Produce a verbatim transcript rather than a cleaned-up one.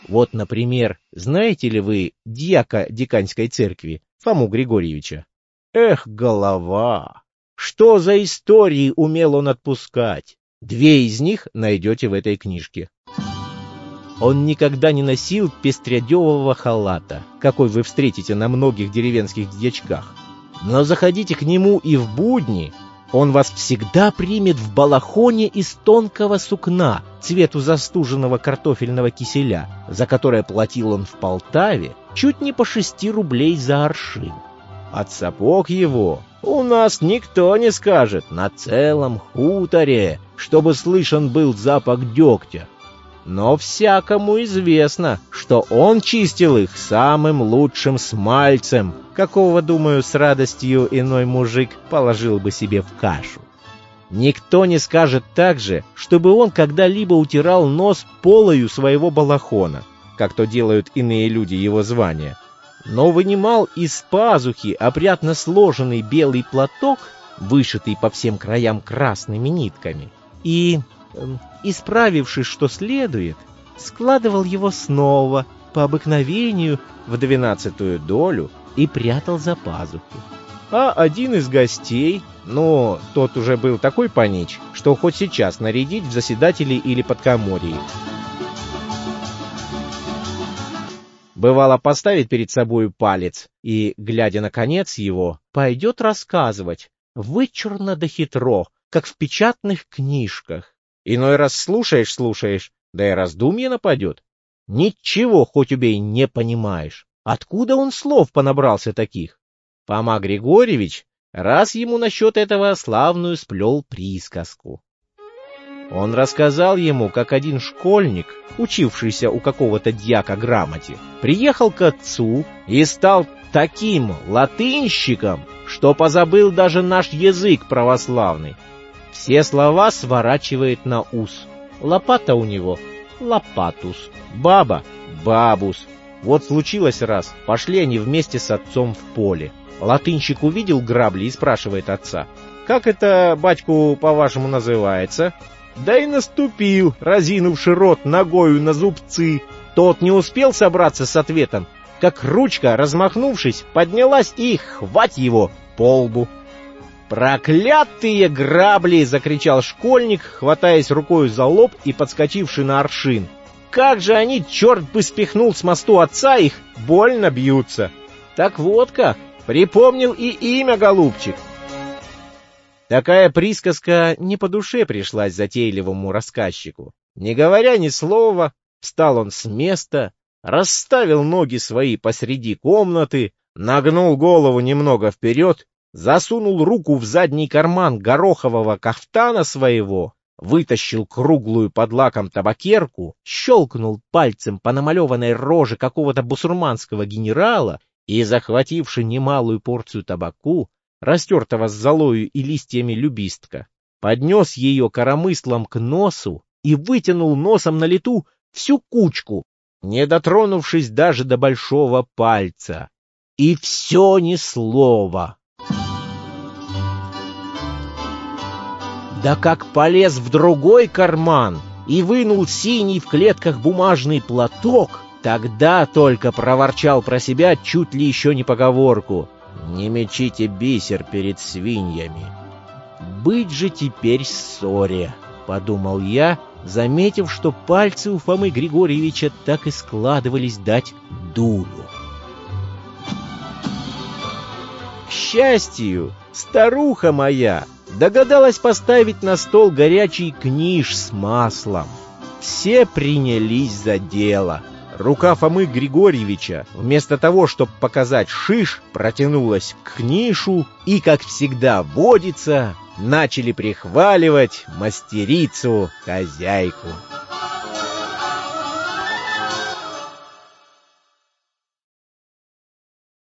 Вот, например, знаете ли вы дьяка Диканьской церкви Фому Григорьевича? Эх, голова! Что за истории умел он отпускать? Две из них найдете в этой книжке. Он никогда не носил пестрядевого халата, какой вы встретите на многих деревенских дьячках. Но заходите к нему и в будни, он вас всегда примет в балахоне из тонкого сукна, цвету застуженного картофельного киселя, за которое платил он в Полтаве чуть не по шести рублей за аршин. От сапог его у нас никто не скажет на целом хуторе, чтобы слышен был запах дегтя. Но всякому известно, что он чистил их самым лучшим смальцем, какого, думаю, с радостью иной мужик положил бы себе в кашу. Никто не скажет также, чтобы он когда-либо утирал нос полою своего балахона, как то делают иные люди его звания, но вынимал из пазухи опрятно сложенный белый платок, вышитый по всем краям красными нитками, и, исправившись, что следует, складывал его снова по обыкновению в двенадцатую долю и прятал за пазуху. А один из гостей, но тот уже был такой панич, что хоть сейчас нарядить в заседатели или подкоморье, бывало, поставит перед собою палец и, глядя на конец его, пойдет рассказывать, вычурно да хитро, как в печатных книжках. Иной раз слушаешь-слушаешь, да и раздумье нападет. Ничего, хоть убей, не понимаешь. Откуда он слов понабрался таких? Фома Григорьевич раз ему насчет этого славную сплел присказку. Он рассказал ему, как один школьник, учившийся у какого-то дьяка грамоте, приехал к отцу и стал таким латынщиком, что позабыл даже наш язык православный. Все слова сворачивает на ус. Лопата у него — лопатус, баба — бабус. Вот случилось раз, пошли они вместе с отцом в поле. Латынщик увидел грабли и спрашивает отца: «Как это, батьку, по-вашему называется?» Да и наступил, разинувши рот ногою на зубцы. Тот не успел собраться с ответом, как ручка, размахнувшись, поднялась и хвать его по лбу. «Проклятые грабли!» — закричал школьник, хватаясь рукою за лоб и подскочивший на аршин. «Как же они, черт бы спихнул с мосту отца их, больно бьются!» Так вот как, припомнил и имя, голубчик. Такая присказка не по душе пришлась затейливому рассказчику. Не говоря ни слова, встал он с места, расставил ноги свои посреди комнаты, нагнул голову немного вперед, засунул руку в задний карман горохового кафтана своего, вытащил круглую под лаком табакерку, щелкнул пальцем по намалеванной роже какого-то бусурманского генерала и, захвативши немалую порцию табаку, растертого с золою и листьями любистка, поднес ее коромыслом к носу и вытянул носом на лету всю кучку, не дотронувшись даже до большого пальца. И все ни слова. Да как полез в другой карман и вынул синий в клетках бумажный платок, тогда только проворчал про себя чуть ли еще не поговорку: «Не мечите бисер перед свиньями». «Быть же теперь ссоре», — подумал я, заметив, что пальцы у Фомы Григорьевича так и складывались дать дулю. К счастью, старуха моя догадалась поставить на стол горячий книж с маслом. Все принялись за дело. Рука Фомы Григорьевича, вместо того, чтобы показать шиш, протянулась к книшу и, как всегда водится, начали прихваливать мастерицу-хозяйку.